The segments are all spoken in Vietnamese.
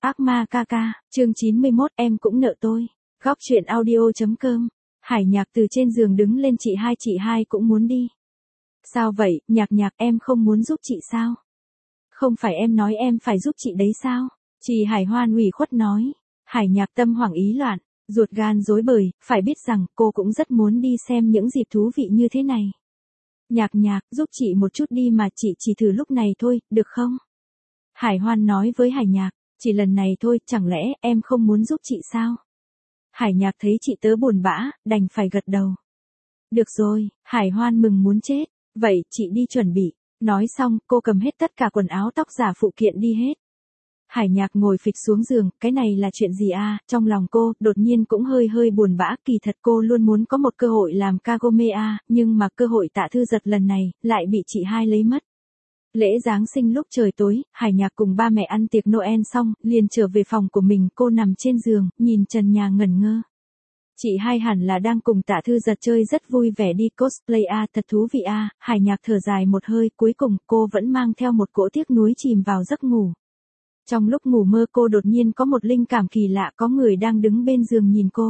Ác ma ca ca, chương 91, em cũng nợ tôi. Góc truyện audio.com. Hải Nhạc từ trên giường đứng lên, chị hai cũng muốn đi. Sao vậy, Nhạc em không muốn giúp chị sao? Không phải em nói em phải giúp chị đấy sao? Chị Hải Hoan ủy khuất nói. Hải Nhạc tâm hoảng ý loạn, ruột gan rối bời, phải biết rằng cô cũng rất muốn đi xem những dịp thú vị như thế này. Nhạc, giúp chị một chút đi mà, chị chỉ thử lúc này thôi, được không? Hải Hoan nói với Hải Nhạc, chỉ lần này thôi, chẳng lẽ em không muốn giúp chị sao? Hải Nhạc thấy chị tớ buồn bã, đành phải gật đầu. Được rồi, Hải Hoan mừng muốn chết, vậy chị đi chuẩn bị. Nói xong, cô cầm hết tất cả quần áo tóc giả phụ kiện đi hết. Hải Nhạc ngồi phịch xuống giường, cái này là chuyện gì à? Trong lòng cô, đột nhiên cũng hơi buồn bã, kỳ thật cô luôn muốn có một cơ hội làm Kagome à, nhưng mà cơ hội Tạ Thư Giật lần này, lại bị chị hai lấy mất. Lễ Giáng sinh lúc trời tối, Hải Nhạc cùng ba mẹ ăn tiệc Noel xong, liền trở về phòng của mình, cô nằm trên giường, nhìn trần nhà ngẩn ngơ. Chị hai hẳn là đang cùng Tạ Thư Giật chơi rất vui vẻ đi cosplay à, thật thú vị à, Hải Nhạc thở dài một hơi, cuối cùng cô vẫn mang theo một cỗ tiếc nuối chìm vào giấc ngủ. Trong lúc ngủ mơ cô đột nhiên có một linh cảm kỳ lạ, có người đang đứng bên giường nhìn cô.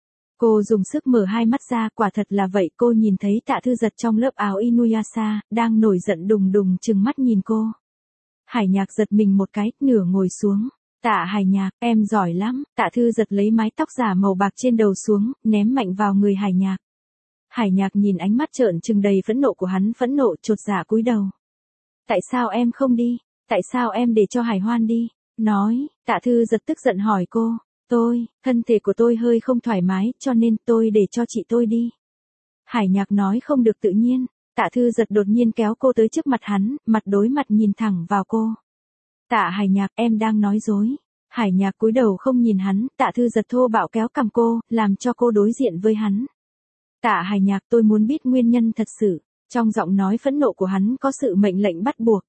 Cô dùng sức mở hai mắt ra, quả thật là vậy, cô nhìn thấy Tạ Thư Giật trong lớp áo Inuyasha, đang nổi giận đùng trừng mắt nhìn cô. Hải Nhạc giật mình một cái, nửa ngồi xuống. Tạ Hải Nhạc, em giỏi lắm. Tạ Thư Giật lấy mái tóc giả màu bạc trên đầu xuống, ném mạnh vào người Hải Nhạc. Hải Nhạc nhìn ánh mắt trợn trừng đầy phẫn nộ của hắn, phẫn nộ chột dạ cúi đầu. Tại sao em không đi? Tại sao em để cho Hải Hoan đi? Nói, Tạ Thư Giật tức giận hỏi cô. Thân thể của tôi hơi không thoải mái, cho nên tôi để cho chị tôi đi. Hải Nhạc nói không được tự nhiên. Tạ Thư Giật đột nhiên kéo cô tới trước mặt hắn, mặt đối mặt nhìn thẳng vào cô. Tạ Hải Nhạc, em đang nói dối. Hải Nhạc cúi đầu không nhìn hắn, Tạ Thư Giật thô bạo kéo cằm cô, làm cho cô đối diện với hắn. Tạ Hải Nhạc, tôi muốn biết nguyên nhân thật sự. Trong giọng nói phẫn nộ của hắn có sự mệnh lệnh bắt buộc.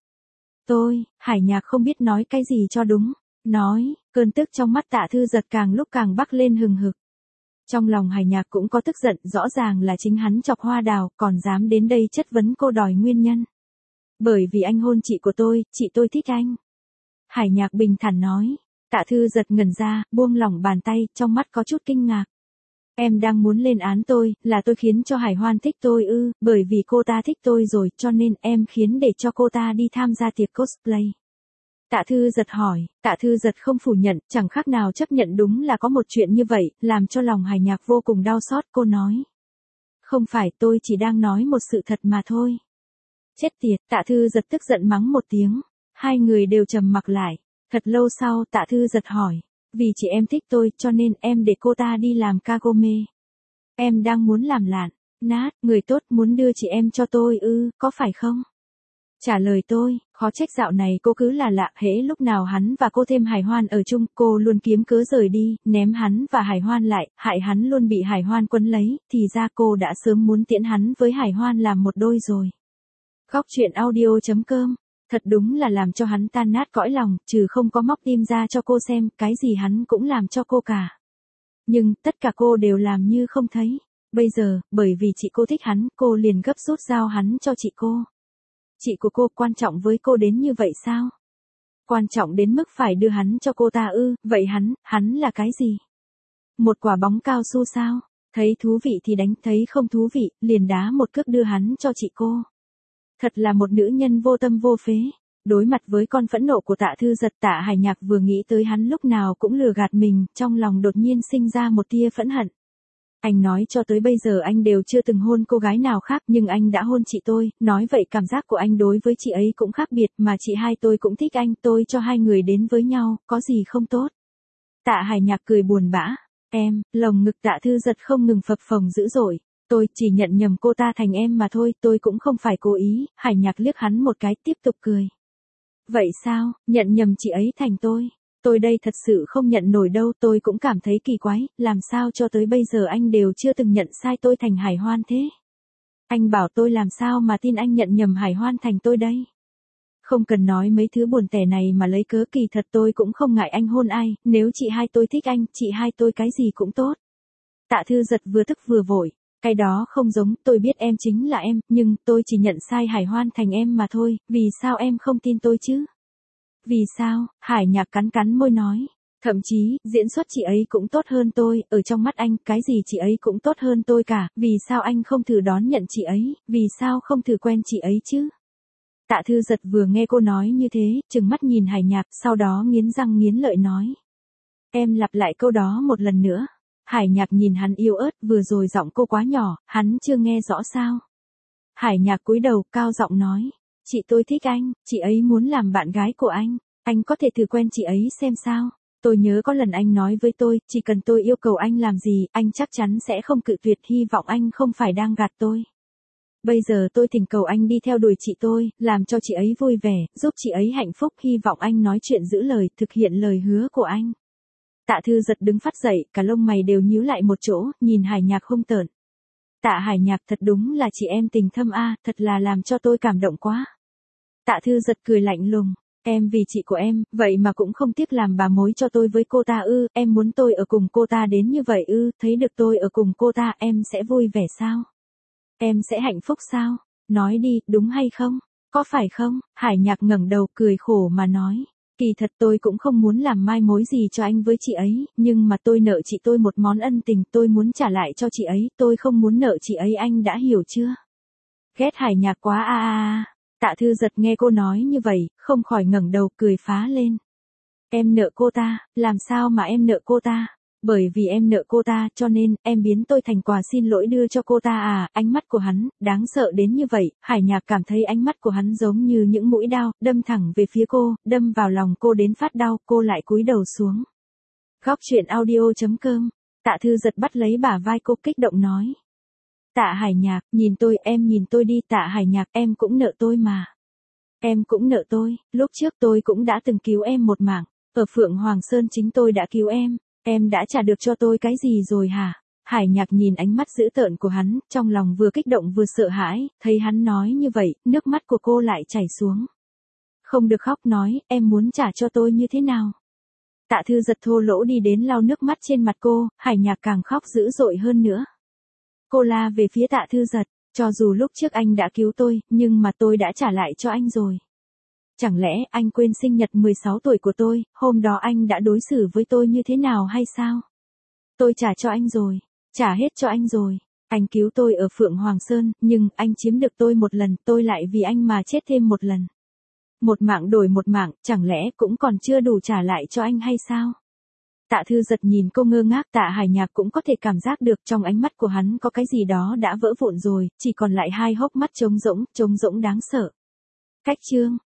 Hải Nhạc không biết nói cái gì cho đúng. Nói, cơn tức trong mắt Tạ Thư Giật càng lúc càng bắc lên hừng hực. Trong lòng Hải Nhạc cũng có tức giận, rõ ràng là chính hắn chọc hoa đào, còn dám đến đây chất vấn cô đòi nguyên nhân. Bởi vì anh hôn chị của tôi, chị tôi thích anh. Hải Nhạc bình thản nói. Tạ Thư Giật ngẩn ra, buông lỏng bàn tay, trong mắt có chút kinh ngạc. Em đang muốn lên án tôi, là tôi khiến cho Hải Hoan thích tôi ư, bởi vì cô ta thích tôi rồi, cho nên em khiến để cho cô ta đi tham gia tiệc cosplay. Tạ Thư Giật hỏi, Tạ Thư Giật không phủ nhận, chẳng khác nào chấp nhận đúng là có một chuyện như vậy, làm cho lòng Hải Nhạc vô cùng đau xót, cô nói. Không phải, tôi chỉ đang nói một sự thật mà thôi. Chết tiệt, Tạ Thư Giật tức giận mắng một tiếng, hai người đều trầm mặc lại. Thật lâu sau Tạ Thư Giật hỏi, vì chị em thích tôi cho nên em để cô ta đi làm Kagome. Em đang muốn làm lạn, nát, người tốt muốn đưa chị em cho tôi ư, có phải không? Trả lời tôi, khó trách dạo này cô cứ là lạ, hễ lúc nào hắn và cô thêm Hải Hoan ở chung, cô luôn kiếm cớ rời đi, ném hắn và Hải Hoan lại, hại hắn luôn bị Hải Hoan quấn lấy, thì ra cô đã sớm muốn tiễn hắn với Hải Hoan làm một đôi rồi. Góc truyện audio.com. Thật đúng là làm cho hắn tan nát cõi lòng, trừ không có móc tim ra cho cô xem, cái gì hắn cũng làm cho cô cả. Nhưng, tất cả cô đều làm như không thấy. Bây giờ, bởi vì chị cô thích hắn, cô liền gấp rút giao hắn cho chị cô. Chị của cô quan trọng với cô đến như vậy sao? Quan trọng đến mức phải đưa hắn cho cô ta ư, vậy hắn là cái gì? Một quả bóng cao su sao? Thấy thú vị thì đánh, thấy không thú vị, liền đá một cước đưa hắn cho chị cô. Thật là một nữ nhân vô tâm vô phế. Đối mặt với con phẫn nộ của Tạ Thư Giật, Tạ Hải Nhạc vừa nghĩ tới hắn lúc nào cũng lừa gạt mình, trong lòng đột nhiên sinh ra một tia phẫn hận. Anh nói cho tới bây giờ anh đều chưa từng hôn cô gái nào khác, nhưng anh đã hôn chị tôi, nói vậy cảm giác của anh đối với chị ấy cũng khác biệt, mà chị hai tôi cũng thích anh, tôi cho hai người đến với nhau, có gì không tốt. Tạ Hải Nhạc cười buồn bã. Em, lồng ngực Tạ Thư Giật không ngừng phập phồng dữ dội. Tôi chỉ nhận nhầm cô ta thành em mà thôi, tôi cũng không phải cố ý. Hải Nhạc liếc hắn một cái, tiếp tục cười. Vậy sao, nhận nhầm chị ấy thành tôi? Tôi đây thật sự không nhận nổi đâu, tôi cũng cảm thấy kỳ quái, làm sao cho tới bây giờ anh đều chưa từng nhận sai tôi thành Hải Hoan thế? Anh bảo tôi làm sao mà tin anh nhận nhầm Hải Hoan thành tôi đây? Không cần nói mấy thứ buồn tẻ này mà lấy cớ, kỳ thật tôi cũng không ngại anh hôn ai, nếu chị hai tôi thích anh, chị hai tôi cái gì cũng tốt. Tạ Thư Giật vừa tức vừa vội. Cái đó không giống, tôi biết em chính là em, nhưng tôi chỉ nhận sai Hải Hoan thành em mà thôi, vì sao em không tin tôi chứ? Vì sao? Hải Nhạc cắn cắn môi nói. Thậm chí, diễn xuất chị ấy cũng tốt hơn tôi, ở trong mắt anh, cái gì chị ấy cũng tốt hơn tôi cả, vì sao anh không thử đón nhận chị ấy, vì sao không thử quen chị ấy chứ? Tạ Thư Giật vừa nghe cô nói như thế, trừng mắt nhìn Hải Nhạc, sau đó nghiến răng nghiến lợi nói. Em lặp lại câu đó một lần nữa. Hải Nhạc nhìn hắn yếu ớt, vừa rồi giọng cô quá nhỏ, hắn chưa nghe rõ sao. Hải Nhạc cúi đầu, cao giọng nói. Chị tôi thích anh, chị ấy muốn làm bạn gái của anh có thể thử quen chị ấy xem sao. Tôi nhớ có lần anh nói với tôi, chỉ cần tôi yêu cầu anh làm gì, anh chắc chắn sẽ không cự tuyệt, hy vọng anh không phải đang gạt tôi. Bây giờ tôi thỉnh cầu anh đi theo đuổi chị tôi, làm cho chị ấy vui vẻ, giúp chị ấy hạnh phúc, hy vọng anh nói chuyện giữ lời, thực hiện lời hứa của anh. Tạ Thư Giật đứng phắt dậy, cả lông mày đều nhíu lại một chỗ, nhìn Hải Nhạc hung tợn. Tạ Hải Nhạc, thật đúng là chị em tình thâm a, thật là làm cho tôi cảm động quá. Tạ Thư Giật cười lạnh lùng. Em vì chị của em, vậy mà cũng không tiếc làm bà mối cho tôi với cô ta ư, em muốn tôi ở cùng cô ta đến như vậy ư, thấy được tôi ở cùng cô ta, em sẽ vui vẻ sao? Em sẽ hạnh phúc sao? Nói đi, đúng hay không? Có phải không? Hải Nhạc ngẩng đầu cười khổ mà nói. Kỳ thật tôi cũng không muốn làm mai mối gì cho anh với chị ấy, nhưng mà tôi nợ chị tôi một món ân tình, tôi muốn trả lại cho chị ấy, tôi không muốn nợ chị ấy, anh đã hiểu chưa? Ghét Hải Nhạc quá a a a. Tạ Thư Giật nghe cô nói như vậy, không khỏi ngẩng đầu cười phá lên. Em nợ cô ta, làm sao mà em nợ cô ta? Bởi vì em nợ cô ta, cho nên, em biến tôi thành quà xin lỗi đưa cho cô ta à, ánh mắt của hắn, đáng sợ đến như vậy, Hải Nhạc cảm thấy ánh mắt của hắn giống như những mũi đao, đâm thẳng về phía cô, đâm vào lòng cô đến phát đau, cô lại cúi đầu xuống. Góc truyện audio.com, Tạ Thư Giật bắt lấy bả vai cô kích động nói. Tạ Hải Nhạc, nhìn tôi, em nhìn tôi đi, Tạ Hải Nhạc, em cũng nợ tôi mà. Em cũng nợ tôi, lúc trước tôi cũng đã từng cứu em một mạng, ở Phượng Hoàng Sơn chính tôi đã cứu em đã trả được cho tôi cái gì rồi hả? Hải Nhạc nhìn ánh mắt dữ tợn của hắn, trong lòng vừa kích động vừa sợ hãi, thấy hắn nói như vậy, nước mắt của cô lại chảy xuống. Không được khóc, nói, em muốn trả cho tôi như thế nào? Tạ Thư Giật thô lỗ đi đến lau nước mắt trên mặt cô, Hải Nhạc càng khóc dữ dội hơn nữa. Cô la về phía Tạ Thư Giật, cho dù lúc trước anh đã cứu tôi, nhưng mà tôi đã trả lại cho anh rồi. Chẳng lẽ anh quên sinh nhật 16 tuổi của tôi, hôm đó anh đã đối xử với tôi như thế nào hay sao? Tôi trả cho anh rồi, trả hết cho anh rồi. Anh cứu tôi ở Phượng Hoàng Sơn, nhưng anh chiếm được tôi một lần, tôi lại vì anh mà chết thêm một lần. Một mạng đổi một mạng, chẳng lẽ cũng còn chưa đủ trả lại cho anh hay sao? Tạ Thư Giật nhìn cô ngơ ngác, Tạ Hải Nhạc cũng có thể cảm giác được trong ánh mắt của hắn có cái gì đó đã vỡ vụn rồi, chỉ còn lại hai hốc mắt trống rỗng đáng sợ. Cách chương